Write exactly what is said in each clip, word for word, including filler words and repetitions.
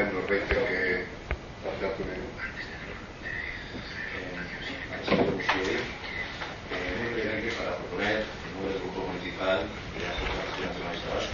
batean norbaitek parte hartu nahi. Para proponer en nombre del Grupo Municipal de la Asociación Nacionalista Vasco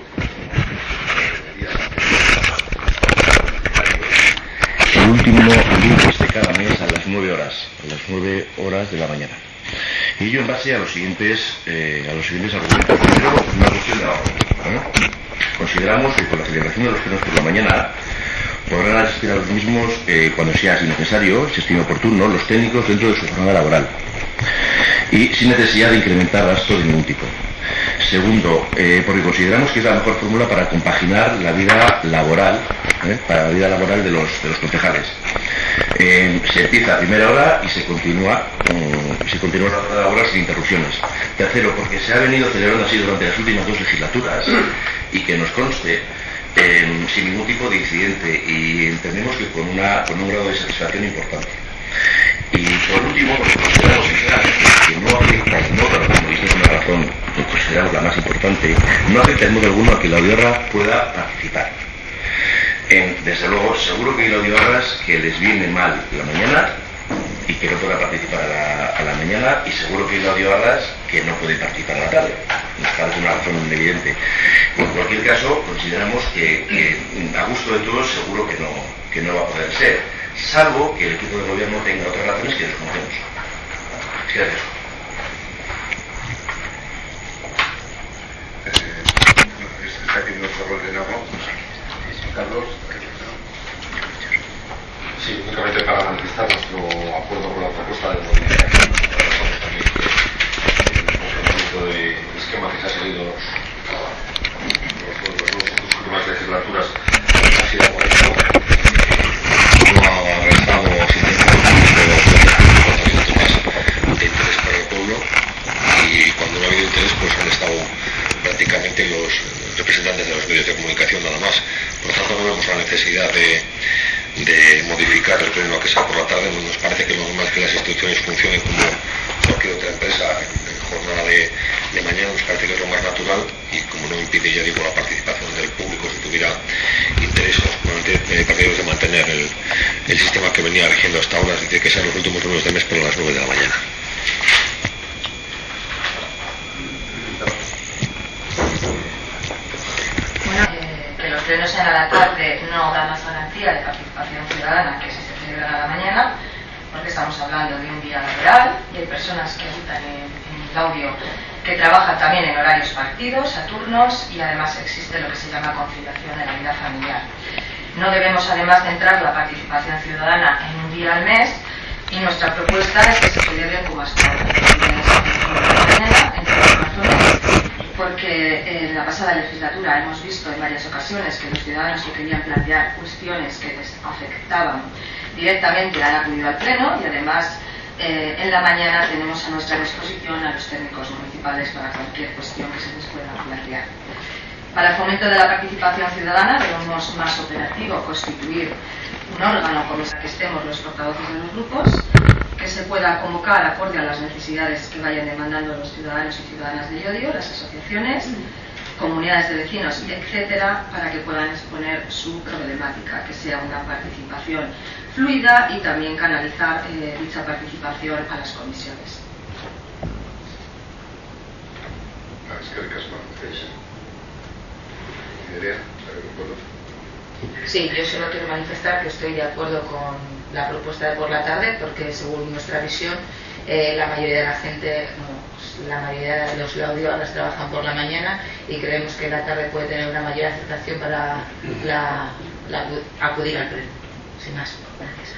el último lunes de cada mes a las nueve horas, a las nueve horas de la mañana. Y ello en base a los siguientes, eh, a los siguientes argumentos. Primero, una cuestión de ahorro. ¿eh? Consideramos que con la celebración de los plenos por la mañana podrán asistir a los mismos eh, cuando sea así necesario, si estime oportuno, los técnicos dentro de su jornada laboral y sin necesidad de incrementar gastos de ningún tipo. Segundo, eh, porque consideramos que es la mejor fórmula para compaginar la vida laboral, ¿eh? para la vida laboral de los, de los concejales. Eh, se empieza a primera hora y se continúa, um, se continúa la hora laboral sin interrupciones. Tercero, porque se ha venido celebrando así durante las últimas dos legislaturas y que nos conste eh, sin ningún tipo de incidente y entendemos que con, una, con un grado de satisfacción importante. Y por último, porque consideramos que no afecta en modo alguno, y esta es una razón que consideramos la más importante, no afecta en modo alguno a que la Audioarra pueda participar. En, desde luego, seguro que hay audioarras que les viene mal la mañana y que no puedan participar a la, a la mañana, y seguro que hay audioarras que no pueden participar a la tarde. Nos parece una razón evidente. En cualquier caso, consideramos que, que a gusto de todos seguro que no, que no va a poder ser, salvo que el equipo de gobierno tenga otras razones que desconocemos. Gracias. Eh, está aquí nuestro rol de nuevo. Carlos. Sí, únicamente para manifestar nuestro acuerdo con la propuesta del movimiento. También que el funcionamiento de esquema que se ha seguido los, los, los, los últimas legislaturas ha sido correcto. No ha restado de interés para el pueblo, y cuando no ha habido interés pues han estado prácticamente los representantes de los medios de comunicación nada más. Por lo tanto, no vemos la necesidad de, de modificar el pleno a que sea por la tarde. Nos parece que lo normal es que las instituciones funcionen como cualquier otra empresa en jornada de, de mañana. Nos parece que es lo más natural, y como no impide, ya digo, la participación del público, si tuviera interés, probablemente partidos de mantener el, el sistema que venía rigiendo hasta ahora, es decir, que sean los últimos lunes de mes, pero a las nueve de la mañana. Los plenos sean a la tarde no da más garantía de participación ciudadana que si se celebran a la mañana, porque estamos hablando de un día laboral y hay personas que habitan en, en el audio que trabajan también en horarios partidos, a turnos, y además existe lo que se llama conciliación de la vida familiar. No debemos además centrar la participación ciudadana en un día al mes, y nuestra propuesta es que se celebre como hasta ahora, entre las razones, porque en la pasada legislatura hemos visto en varias ocasiones que los ciudadanos que querían plantear cuestiones que les afectaban directamente han acudido al pleno, y además eh, en la mañana tenemos a nuestra disposición a los técnicos municipales para cualquier cuestión que se les pueda plantear. Para el fomento de la participación ciudadana vemos más operativo constituir un órgano con el que estemos los portavoces de los grupos, que se pueda convocar acorde a las necesidades que vayan demandando los ciudadanos y ciudadanas de Llodio, las asociaciones, comunidades de vecinos, etcétera, para que puedan exponer su problemática, que sea una participación fluida, y también canalizar eh, dicha participación a las comisiones. Sí, yo solo quiero manifestar que estoy de acuerdo con la propuesta de por la tarde, porque según nuestra visión eh, la mayoría de la gente, no, la mayoría de los audioarras trabajan por la mañana, y creemos que la tarde puede tener una mayor aceptación para la, la, acudir al pleno. Sin más, gracias.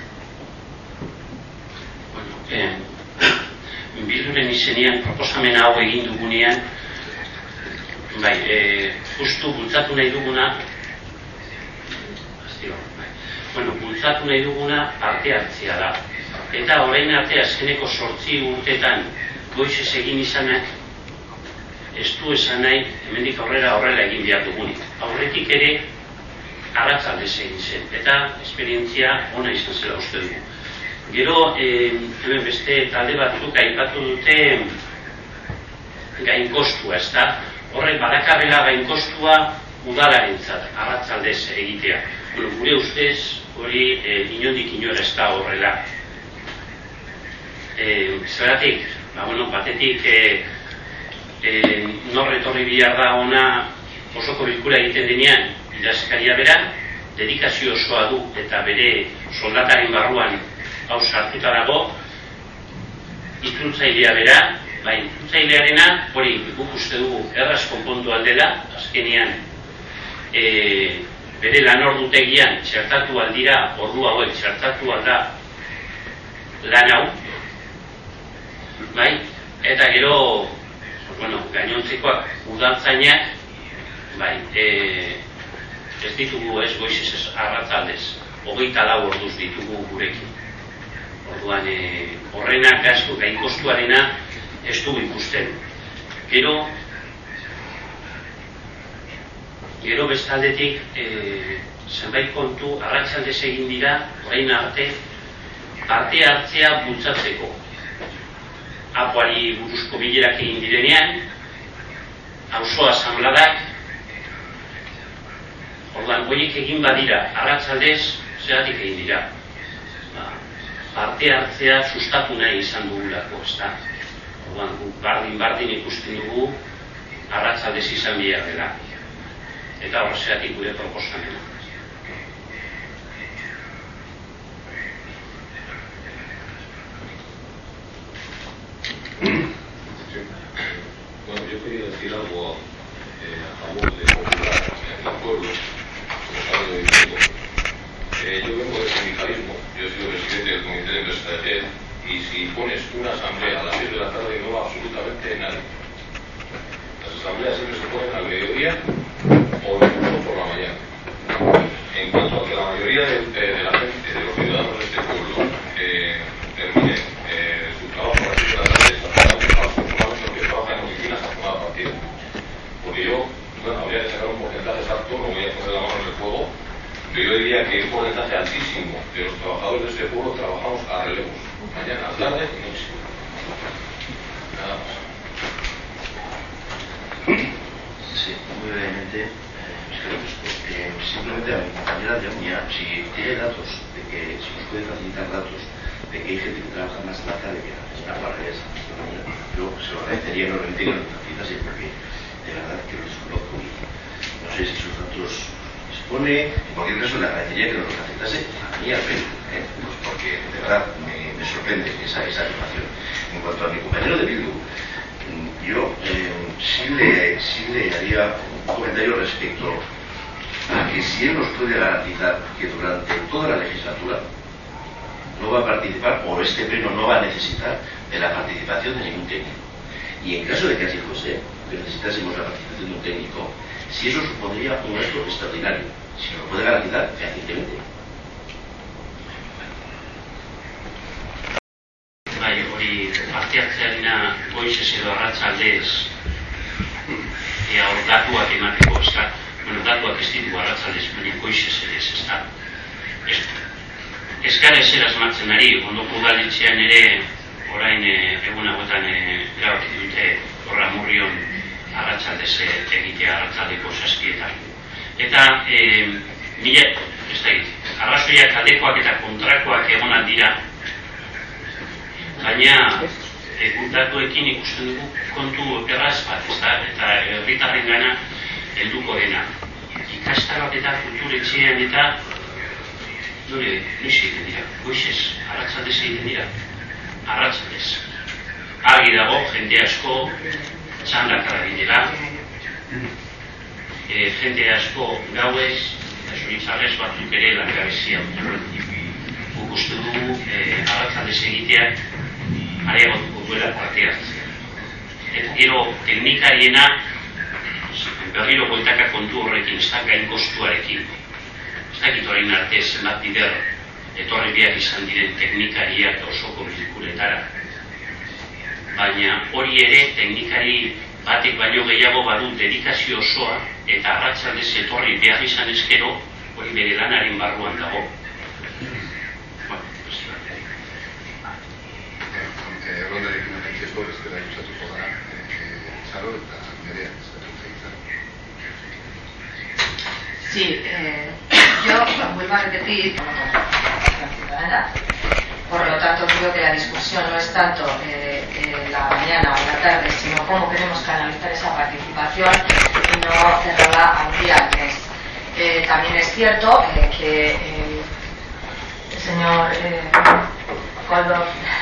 Bueno, eh, bilduren izenean proposamen hau egin dugunean, bai, eh, justu bultzatu nahi duguna, bueno, bultzatu nahi duguna parte hartzea da. Eta orain arte azkeneko zortzi urtetan goizez egin izanak ez du esan nahi hemendik aurrera horrela egin behar dugunik. Aurretik ere arratzaldez egin zen, eta esperientzia ona izan zela uste dugu. Gero, eh, hemen beste talde batzuk aipatu dute gainkostua, ez da? Horrek badakarrela gainkostua udalarentzat arratzaldez egitea. gure ustez hori inondik inora ez da horrela. Zeratik, batetik nor etorri bihar da ona osoko bilkura egiten denean idazkaria bera, dedikazio osoa du eta bere soldataren barruan hau sartuta dago, itzultzailea bera, bai, itzultzailearena, hori guk uste dugu erraz konpondu aldela, azkenean bere lan ordutegian txertatu aldira, ordu hauek txertatu alda lan hau, bai, eta gero, bueno, gainontzekoak udaltzainak, bai, ez ditugu ez goizez ez arratzaldez, hogeita lau orduz ditugu gurekin. Orduan, horrenak gastu, gain kostuarena ez dugu ikusten. Gero, gero bestaldetik, zenbait kontu arratsaldez egin dira, orain arte, parte hartzea bultzatzeko. Apoari buruzko bilerak egin direnean, auzo asanbladak, orduan, horiek egin badira, arratsaldez, zeratik egin dira. Parte hartzea sustatu nahi izan dugulako, ez da. Orduan, bardin-bardin ikusten dugu, arratsaldez izan behar dela. Eta horrezeatik gure proposamena. Bueno, yo quería decir algo eh, a favor de popular en el pueblo, como sabe de tiempo. Eh, yo vengo del sindicalismo, yo he sido presidente del comité de empresa de G E L, y si pones una asamblea a las seis de la tarde no va absolutamente nadie. Las asambleas siempre se ponen al mediodía o incluso por la mañana. En cuanto a que la mayoría de, de, de la gente, de los ciudadanos de este pueblo, eh, termine eh, su trabajo a las seis de la tarde, que trabajan en oficinas a jornada partida. Porque yo, bueno, habría que sacar un porcentaje exacto, no voy a poner la mano en el fuego, pero yo diría que un porcentaje altísimo de los trabajadores de este pueblo trabajamos a relevos, mañana, tarde y noche. Nada más. Sí, muy brevemente, eh, creo que es porque simplemente a mi compañera de Uña, si tiene datos, de que si nos puede facilitar datos de que hay gente que trabaja más tarde que la guardia esa, yo se lo agradecería enormemente que lo facilitase, porque de verdad que lo desconozco y no sé si sus datos se pone, en cualquier caso le agradecería que nos lo facilitase a mí al menos, ¿eh? Pues porque de verdad me, me sorprende esa, esa afirmación. En cuanto a mi compañero de Bildu, yo eh, sí, le, sí le haría un comentario respecto a que si él nos puede garantizar que durante toda la legislatura no va a participar, o este pleno no va a necesitar de la participación de ningún técnico. Y en caso de que así fuese, que necesitásemos la participación de un técnico, si eso supondría un gasto extraordinario, si nos lo puede garantizar, fehacientemente. Bai, hori parte hartzearena goizez edo arratsaldez ea hor datuak emateko, ez da? Bueno, datuak ez ditugu arratsaldez, baina goizez ere ez, ez da? Ez gara ezer asmatzen ari, ondoko udaletxean ere orain egun hauetan erabaki dute horra murrion arratsaldez egitea arratsaldeko zazpietan. Eta, mila, ez da, arrazoiak aldekoak eta kontrakoak egonak dira, baina datuekin ikusten dugu kontu erraz bat, ez da, eta herritarren gana helduko dena. Ikastaroak eta kulturetxean eta nore, noiz egiten dira, goizez, arratsaldez egiten dira, arratsaldez. Argi dago, jende asko txandakara bidela, e, jende asko gauez, eta zoritzarrez batzuk ere langabezia guk uste dugu e, arratsaldez egiteak areagotuko duela parte hartzea. Eta gero teknikariena berriro goitaka kontu horrekin, ez da gain kostuarekin. Ez dakit orain arte zenbat bider etorri behar izan diren teknikariak osoko bilkuretara. Baina hori ere teknikari batek baino gehiago badu dedikazio osoa eta arratsaldez etorri behar izan ezkero hori bere lanaren barruan dago. Rondarekin atentzeko bestera ikusatuko gara, Txaro eta Nerea, ez da. Sí, eh... yo vuelvo a repetir, por lo tanto creo que la discusión no es tanto eh, eh, la mañana o la tarde, sino cómo queremos canalizar esa participación y no cerrarla a un día al mes. Eh, también es cierto eh, que eh, el señor eh, Coldo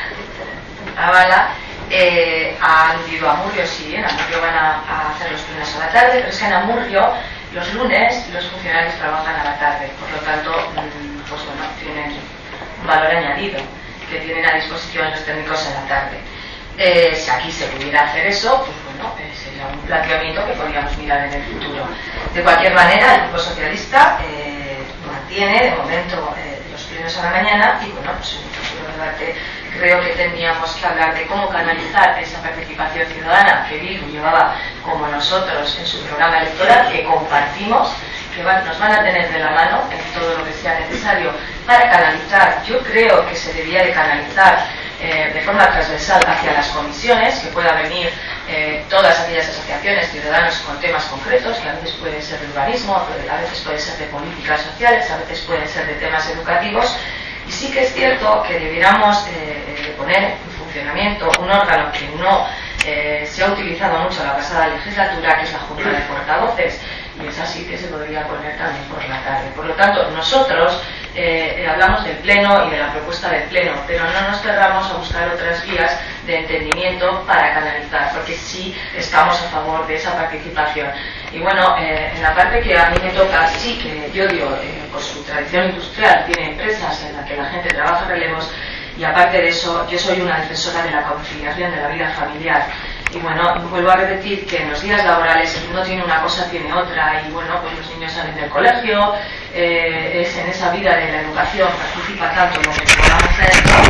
Avala eh, ha aludido a Amurrio. Sí, en Amurrio van a, a hacer los plenos a la tarde, pero es que en Amurrio los lunes los funcionarios trabajan a la tarde, por lo tanto, pues bueno, tienen un valor añadido que tienen a disposición los técnicos en la tarde. Eh, si aquí se pudiera hacer eso, pues bueno, eh, sería un planteamiento que podríamos mirar en el futuro. De cualquier manera, el Grupo Socialista eh, mantiene de momento eh, los plenos a la mañana y bueno, pues en un futuro debate creo que tendríamos que hablar de cómo canalizar esa participación ciudadana que Bildu llevaba como nosotros en su programa electoral, que compartimos, que van, nos van a tener de la mano en todo lo que sea necesario para canalizar. Yo creo que se debía de canalizar eh, de forma transversal hacia las comisiones, que pueda venir eh, todas aquellas asociaciones, ciudadanos con temas concretos, que a veces pueden ser de urbanismo, a veces pueden ser de políticas sociales, a veces pueden ser de temas educativos. Y sí que es cierto que debiéramos eh, poner en funcionamiento un órgano que no eh, se ha utilizado mucho en la pasada legislatura, que es la Junta de Portavoces, y es así que se podría poner también por la tarde. Por lo tanto, nosotros eh, eh, hablamos del Pleno y de la propuesta del Pleno, pero no nos cerramos a buscar otras vías de entendimiento para canalizar, porque sí estamos a favor de esa participación. Y bueno, eh, en la parte que a mí me toca, sí que yo digo, eh, por su tradición industrial, tiene empresas en las que la gente trabaja relevos, y aparte de eso, yo soy una defensora de la conciliación de la vida familiar. Y bueno, vuelvo a repetir que en los días laborales uno tiene una cosa, tiene otra, y bueno, pues los niños salen del colegio, eh, es en esa vida de la educación, participa tanto lo que podamos hacer.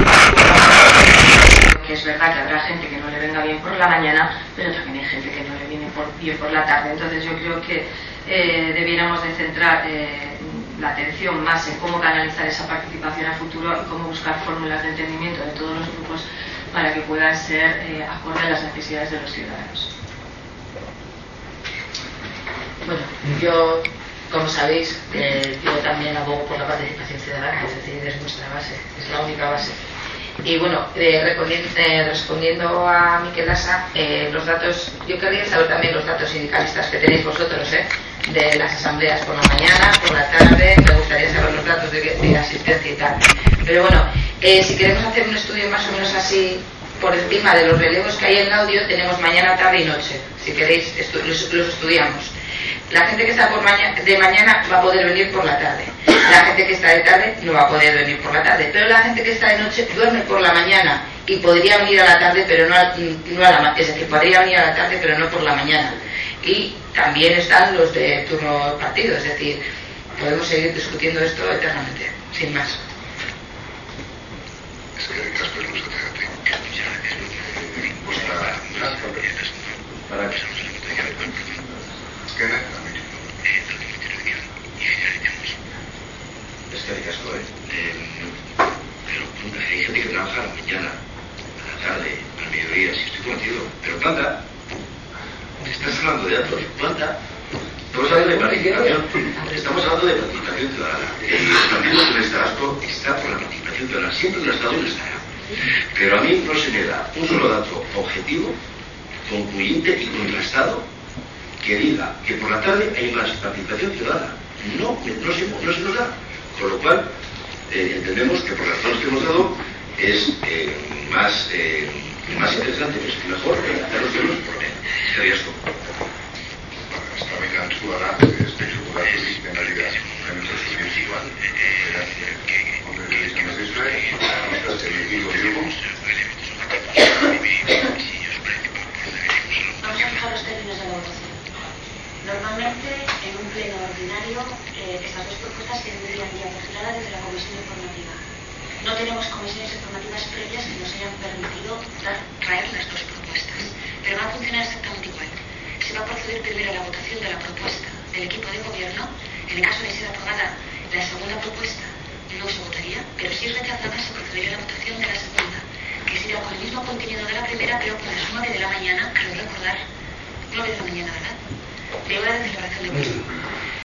Que es verdad que habrá gente que no le venga bien por la mañana, pero también hay gente que no le viene por, bien por la tarde. Entonces yo creo que eh, debiéramos de centrar eh, la atención más en cómo canalizar esa participación a futuro y cómo buscar fórmulas de entendimiento de todos los grupos para que puedan ser eh, acorde a las necesidades de los ciudadanos. Bueno, yo, como sabéis, eh, yo también abogo por la participación ciudadana, es decir, es nuestra base, es la única base. Y bueno, eh, respondiendo, eh, respondiendo a Miquel Asa, eh, los datos, yo querría saber también los datos sindicalistas que tenéis vosotros, eh, de las asambleas por la mañana, por la tarde. Me gustaría saber los datos de, de asistencia y tal. Pero bueno, eh, si queremos hacer un estudio más o menos así por encima de los relevos que hay en audio, tenemos mañana, tarde y noche. Si queréis, estu los, los estudiamos. La gente que está por mañana, de mañana va a poder venir por la tarde. La gente que está de tarde no va a poder venir por la tarde. Pero la gente que está de noche duerme por la mañana y podría venir a la tarde, pero no a, no a la mañana. Es decir, podría venir a la tarde, pero no por la mañana. Y también están los de turno partido. Es decir, podemos seguir discutiendo esto eternamente, sin más. Es que Casper no se te hace. Para que es que hay casco, ¿eh? Eh, pero hay gente que trabaja a la mañana, a la tarde, al mediodía, si estoy contigo. Pero planta, estás hablando de datos, planta. Estamos hablando de participación, estamos hablando de participación ciudadana. El Partido Socialista Vasco está por la participación ciudadana, siempre lo ha estado y lo estará. Pero a mí no se me da un solo dato objetivo, concluyente y contrastado que diga que por la tarde hay más participación ciudadana. No, no, se, no se nos da. Con lo cual, eh, entendemos que por las razones que hemos dado es eh, más, eh, más interesante, es mejor hacer los temas por medio. Sería esto. Esta mañana en su hora, estoy seguro que es de realidad. En nuestros estudios igual. Hombre, que nos distrae, vamos a seguir los grupos. Vamos a fijar los términos de la votación. Normalmente, en un pleno ordinario, eh, estas dos propuestas tendrían ya postulada desde la comisión informativa. No tenemos comisiones informativas previas que nos hayan permitido traer las dos propuestas, pero va a funcionar exactamente igual. Se va a proceder primero a la votación de la propuesta del equipo de gobierno. En el caso de ser aprobada la segunda propuesta, no se votaría, pero si es rechazada, se procedería a la votación de la segunda, que sería con el mismo contenido de la primera, pero por las nueve de la mañana, creo recordar, nueve de la mañana, ¿verdad? De hora de celebración de puesto.